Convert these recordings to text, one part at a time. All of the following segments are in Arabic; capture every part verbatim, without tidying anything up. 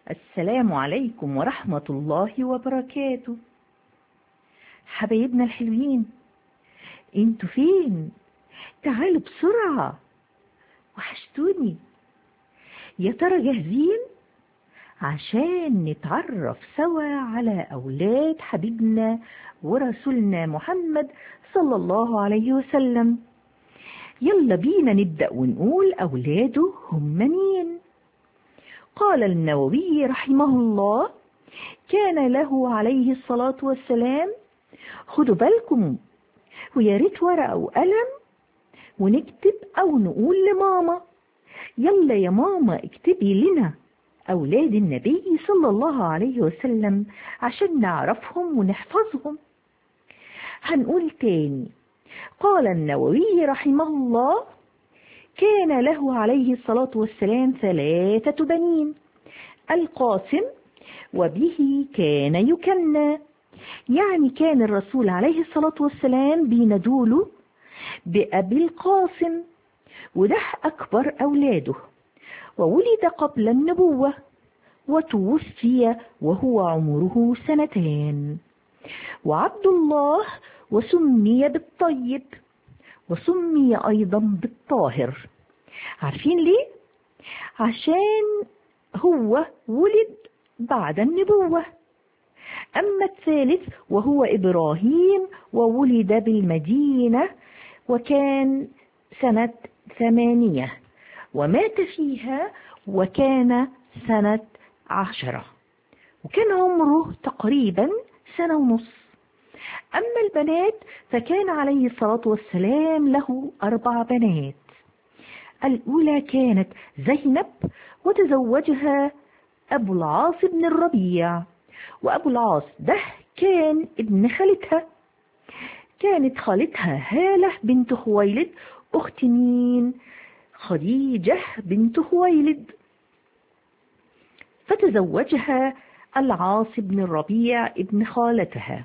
السلام عليكم ورحمة الله وبركاته. حبايبنا الحلوين، انتوا فين؟ تعالوا بسرعة، وحشتوني. يا ترى جاهزين عشان نتعرف سوا على أولاد حبيبنا ورسولنا محمد صلى الله عليه وسلم؟ يلا بينا نبدأ ونقول أولاده هم مين. قال النووي رحمه الله: كان له عليه الصلاة والسلام، خدوا بالكم ويا ريت ورقة وقلم ونكتب أو نقول لماما. يلا يا ماما اكتبي لنا أولاد النبي صلى الله عليه وسلم عشان نعرفهم ونحفظهم. هنقول تاني. قال النووي رحمه الله: كان له عليه الصلاة والسلام ثلاثة بنين: القاسم، وبه كان يكنى، يعني كان الرسول عليه الصلاة والسلام بينادوله بأبي القاسم، وده أكبر أولاده، وولد قبل النبوة وتوفي وهو عمره سنتين. وعبد الله، وسمي بالطيب، وسمي أيضا بالطاهر. عارفين ليه؟ عشان هو ولد بعد النبوة. أما الثالث وهو إبراهيم، وولد بالمدينة وكان سنة ثمانية، ومات فيها وكان سنة عشرة، وكان عمره تقريبا سنة ونص. أما البنات فكان عليه الصلاة والسلام له أربع بنات. الأولى كانت زينب، وتزوجها أبو العاص بن الربيع، وأبو العاص ده كان ابن خالتها. كانت خالتها هالة بنت خويلد أخت مين؟ خديجة بنت خويلد، فتزوجها العاص بن الربيع ابن خالتها.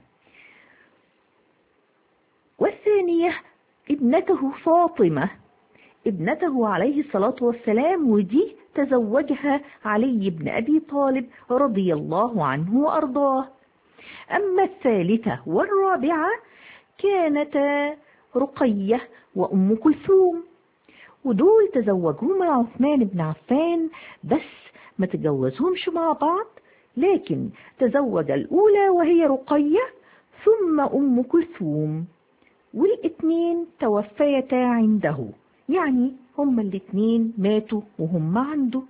والثانية ابنته فاطمة، ابنته عليه الصلاة والسلام، ودي تزوجها علي بن أبي طالب رضي الله عنه وأرضاه. أما الثالثة والرابعة كانتا رقية وأم كلثوم، ودول تزوجوا مع عثمان بن عفان، بس ما تجوزهمش مع بعض، لكن تزوج الأولى وهي رقية ثم أم كلثوم، والاثنين توفيتا عنده، يعني هما الاثنين ماتوا وهم عنده.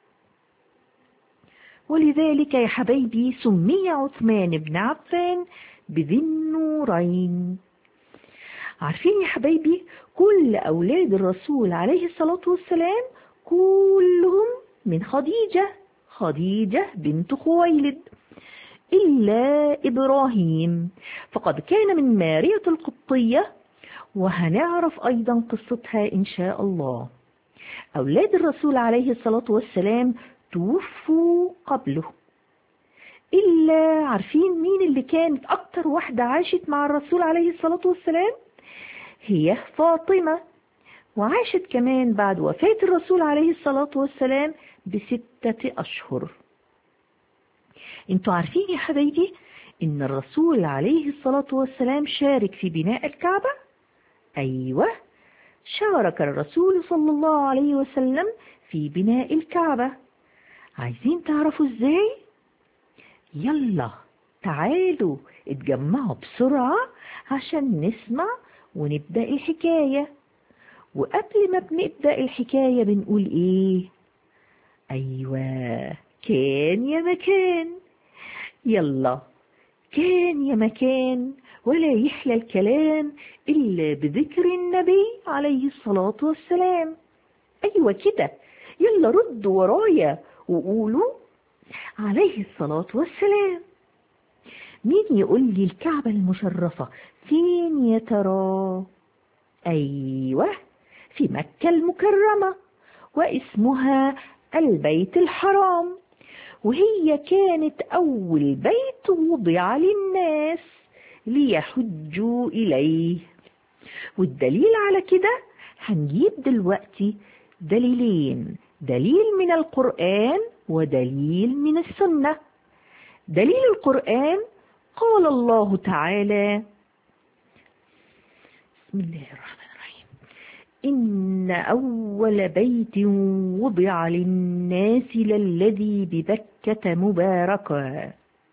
ولذلك يا حبايبي سمي عثمان بن عفان بذي النورين. عارفين يا حبايبي كل أولاد الرسول عليه الصلاة والسلام كلهم من خديجة، خديجة بنت خويلد، إلا إبراهيم فقد كان من مارية القبطية، وهنعرف أيضا قصتها إن شاء الله. أولاد الرسول عليه الصلاة والسلام توفوا قبله، إلا عارفين مين اللي كانت أكتر واحدة عاشت مع الرسول عليه الصلاة والسلام؟ هي فاطمة، وعاشت كمان بعد وفاة الرسول عليه الصلاة والسلام بستة أشهر. انتوا عارفين يا حبايبي إن الرسول عليه الصلاة والسلام شارك في بناء الكعبة؟ أيوة، شارك الرسول صلى الله عليه وسلم في بناء الكعبة. عايزين تعرفوا ازاي؟ يلا تعالوا اتجمعوا بسرعة عشان نسمع ونبدأ الحكاية. وقبل ما بنبدأ الحكاية بنقول ايه؟ ايوه، كان يا مكان. يلا، كان يا مكان، ولا يحلى الكلام إلا بذكر النبي عليه الصلاة والسلام. أيوة كده، يلا ردوا ورايا وقولوا عليه الصلاة والسلام. مين يقول لي الكعبة المشرفة فين يا ترى؟ أيوة، في مكة المكرمة، واسمها البيت الحرام، وهي كانت أول بيت وضع للناس ليحجوا إليه. والدليل على كده هنجيب دلوقتي دليلين دليل من القرآن ودليل من السنة. دليل القرآن قال الله تعالى: بسم الله الرحمن الرحيم: إن أول بيت وضع للناس للذي ببكة مباركا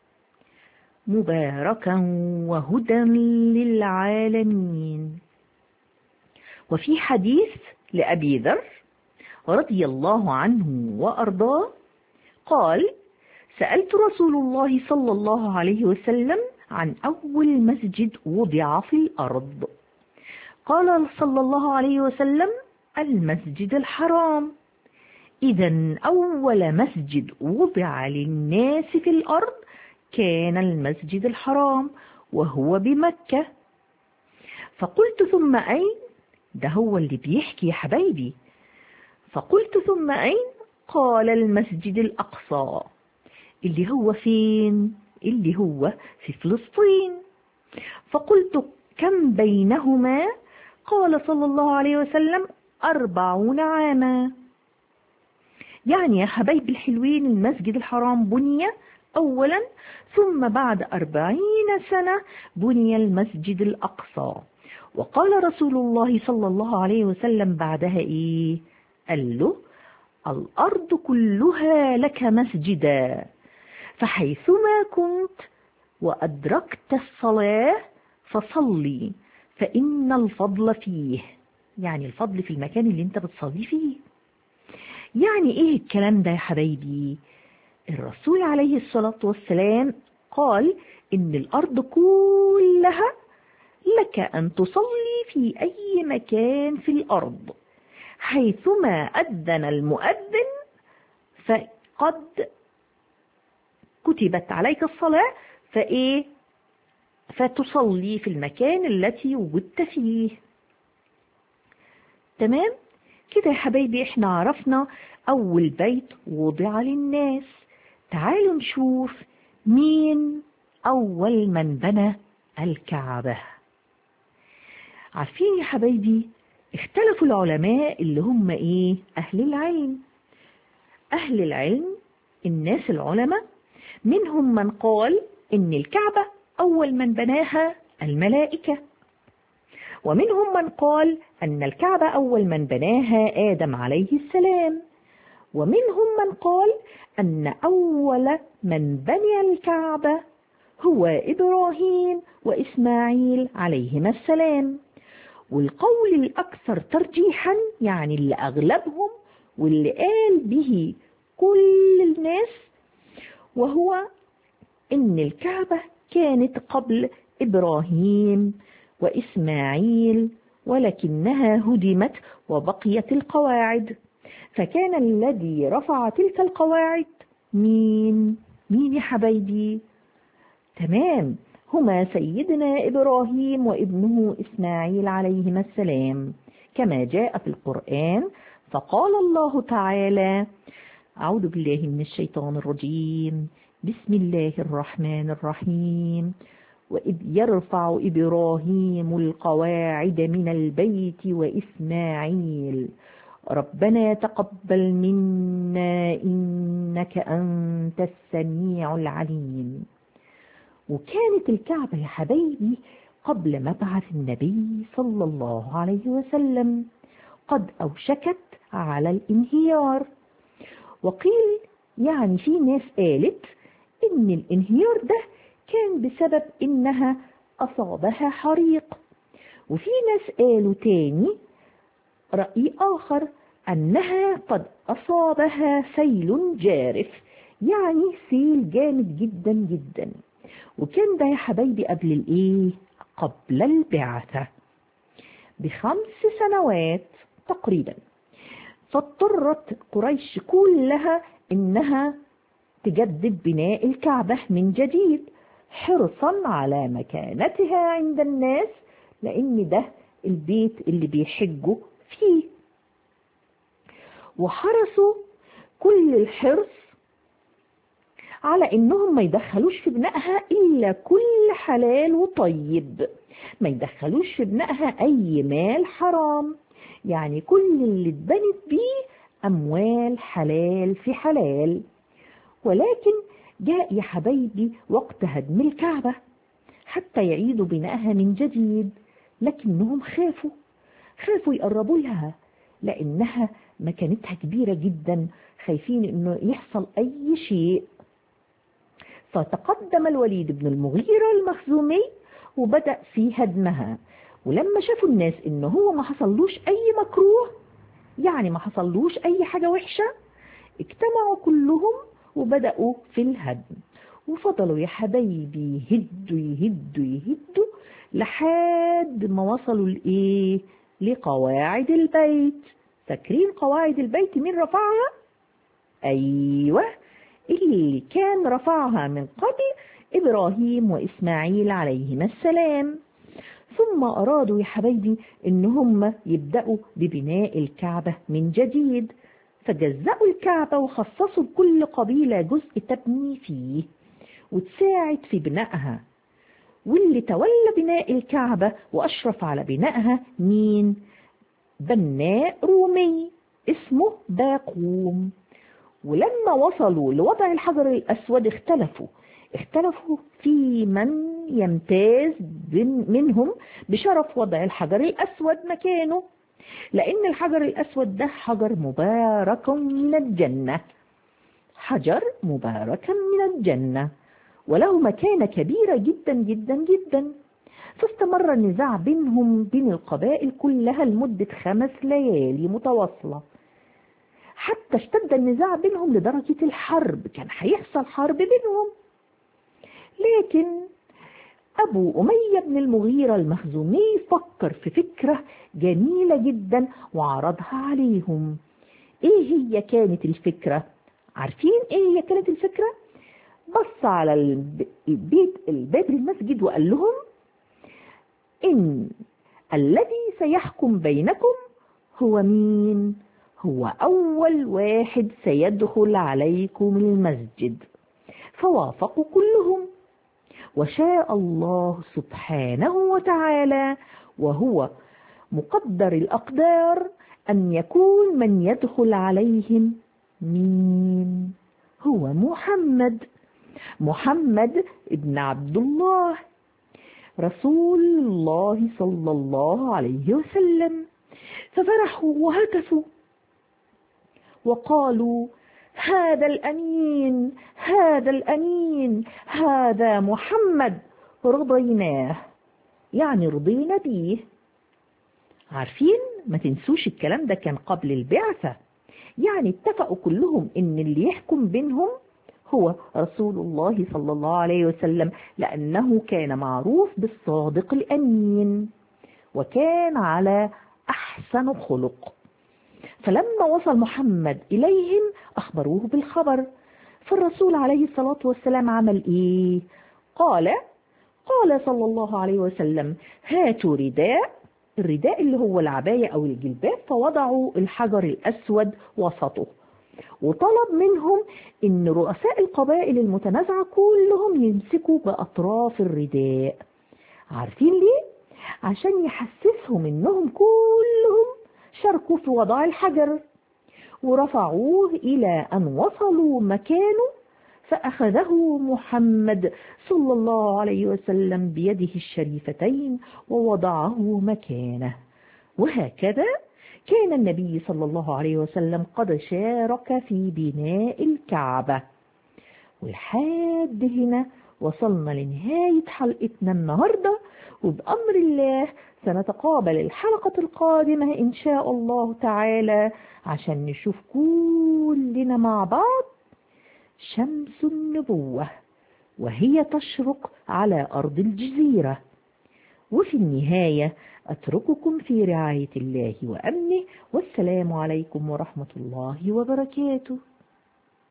مباركا وهدى للعالمين. وفي حديث لأبي ذر رضي الله عنه وأرضاه قال: سألت رسول الله صلى الله عليه وسلم عن أول مسجد وضع في الأرض. قال صلى الله عليه وسلم: المسجد الحرام. إذن أول مسجد وضع للناس في الأرض كان المسجد الحرام وهو بمكة. فقلت: ثم أين؟ ده هو اللي بيحكي يا حبايبي. فقلت: ثم أين؟ قال: المسجد الأقصى. اللي هو فين؟ اللي هو في فلسطين. فقلت: كم بينهما؟ قال صلى الله عليه وسلم: أربعون عاما. يعني يا حبايبي الحلوين المسجد الحرام بني أولا، ثم بعد أربعين سنة بني المسجد الأقصى. وقال رسول الله صلى الله عليه وسلم بعدها إيه؟ قال له: الأرض كلها لك مسجدا، فحيثما كنت وأدركت الصلاة فصلي، فإن الفضل فيه. يعني الفضل في المكان اللي انت بتصلي فيه. يعني ايه الكلام ده يا حبايبي؟ الرسول عليه الصلاة والسلام قال إن الأرض كلها لك أن تصلي في أي مكان في الأرض، حيثما أذن المؤذن فقد كتبت عليك الصلاة، فإيه؟ فتصلي في المكان التي وجدت فيه. تمام؟ كده يا حبايبي احنا عرفنا أول بيت وضع للناس. تعالوا نشوف مين أول من بنى الكعبة. عارفين يا حبايبي اختلفوا العلماء اللي هم ايه؟ أهل العلم. أهل العلم الناس العلماء منهم من قال إن الكعبة أول من بناها الملائكة، ومنهم من قال أن الكعبة أول من بناها آدم عليه السلام، ومنهم من قال أن أول من بنى الكعبة هو إبراهيم وإسماعيل عليهما السلام. والقول الأكثر ترجيحا، يعني اللي أغلبهم واللي قال به كل الناس، وهو إن الكعبة كانت قبل إبراهيم وإسماعيل، ولكنها هدمت وبقيت القواعد. فكان الذي رفع تلك القواعد مين؟ مين يا حبايبي؟ تمام، هما سيدنا إبراهيم وابنه إسماعيل عليهما السلام، كما جاء في القرآن. فقال الله تعالى: أعوذ بالله من الشيطان الرجيم، بسم الله الرحمن الرحيم: وإذ يرفع إبراهيم القواعد من البيت وإسماعيل ربنا تقبل منا إنك أنت السميع العليم. وكانت الكعبة يا حبايبي قبل مبعث النبي صلى الله عليه وسلم قد أوشكت على الانهيار. وقيل يعني في ناس قالت إن الانهيار ده كان بسبب إنها أصابها حريق، وفي ناس قالوا تاني رأي آخر أنها قد أصابها سيل جارف، يعني سيل جامد جدا جدا. وكان ده يا حبايبي قبل الإيه؟ قبل البعثة بخمس سنوات تقريبا. فاضطرت قريش كلها إنها تجدد بناء الكعبة من جديد، حرصا على مكانتها عند الناس، لأن ده البيت اللي بيحجوا فيه. وحرصوا كل الحرص على إنهم ما يدخلوش في بنائها إلا كل حلال وطيب، ما يدخلوش في بنائها أي مال حرام. يعني كل اللي اتبنت بيه أموال حلال في حلال. ولكن جاء يا حبايبي وقت هدم الكعبة حتى يعيدوا بنائها من جديد، لكنهم خافوا خافوا يقربوا لها لأنها مكانتها كبيرة جدا، خايفين إنه يحصل أي شيء. فتقدم الوليد بن المغيرة المخزومي وبدأ في هدمها. ولما شافوا الناس إنه هو ما حصلوش أي مكروه، يعني ما حصلوش أي حاجة وحشة، اجتمعوا كلهم وبدأوا في الهدم. وفضلوا يا حبايبي يهدوا يهدوا يهدوا لحد ما وصلوا لإيه؟ لقواعد البيت. فاكرين قواعد البيت مين رفعها؟ أيوة، اللي كان رفعها من قبل إبراهيم وإسماعيل عليهما السلام. ثم أرادوا يا حبايبي إن هم يبدأوا ببناء الكعبة من جديد، فجزأوا الكعبة وخصصوا لكل قبيلة جزء تبني فيه وتساعد في بنائها. واللي تولى بناء الكعبة وأشرف على بنائها مين؟ بناء رومي اسمه باقوم. ولما وصلوا لوضع الحجر الأسود اختلفوا اختلفوا في من يمتاز منهم بشرف وضع الحجر الأسود مكانه، لأن الحجر الأسود ده حجر مبارك من الجنة، حجر مبارك من الجنة وله مكانة كبيرة جدا جدا جدا. فاستمر النزاع بينهم بين القبائل كلها لمدة خمس ليالي متواصلة، حتى اشتد النزاع بينهم لدرجة الحرب، كان هيحصل حرب بينهم. لكن أبو أمية بن المغيرة المخزومي فكر في فكرة جميلة جدا وعرضها عليهم. إيه هي كانت الفكرة؟ عارفين إيه هي كانت الفكرة؟ بص على البيت الباب المسجد وقال لهم إن الذي سيحكم بينكم هو مين؟ هو أول واحد سيدخل عليكم المسجد. فوافقوا كلهم، وشاء الله سبحانه وتعالى وهو مقدر الأقدار أن يكون من يدخل عليهم مين؟ هو محمد محمد ابن عبد الله رسول الله صلى الله عليه وسلم. ففرحوا وهتفوا وقالوا هذا الأمين هذا الأمين هذا محمد رضيناه، يعني رضينا بيه. عارفين ما تنسوش الكلام ده كان قبل البعثة، يعني اتفقوا كلهم ان اللي يحكم بينهم هو رسول الله صلى الله عليه وسلم، لأنه كان معروف بالصادق الأمين وكان على أحسن خلق. فلما وصل محمد إليهم أخبروه بالخبر، فالرسول عليه الصلاة والسلام عمل إيه؟ قال قال صلى الله عليه وسلم هاتوا رداء، الرداء اللي هو العباية أو الجلباب، فوضعوا الحجر الأسود وسطه، وطلب منهم إن رؤساء القبائل المتنازعة كلهم يمسكوا بأطراف الرداء. عارفين ليه؟ عشان يحسسهم إنهم كلهم شاركوا في وضع الحجر. ورفعوه إلى أن وصلوا مكانه، فأخذه محمد صلى الله عليه وسلم بيده الشريفتين ووضعه مكانه. وهكذا كان النبي صلى الله عليه وسلم قد شارك في بناء الكعبة. ولحد هنا وصلنا لنهاية حلقتنا النهاردة، وبأمر الله سنتقابل الحلقة القادمة إن شاء الله تعالى عشان نشوف كلنا مع بعض شمس النبوة وهي تشرق على أرض الجزيرة. وفي النهاية أترككم في رعاية الله وأمنه، والسلام عليكم ورحمة الله وبركاته.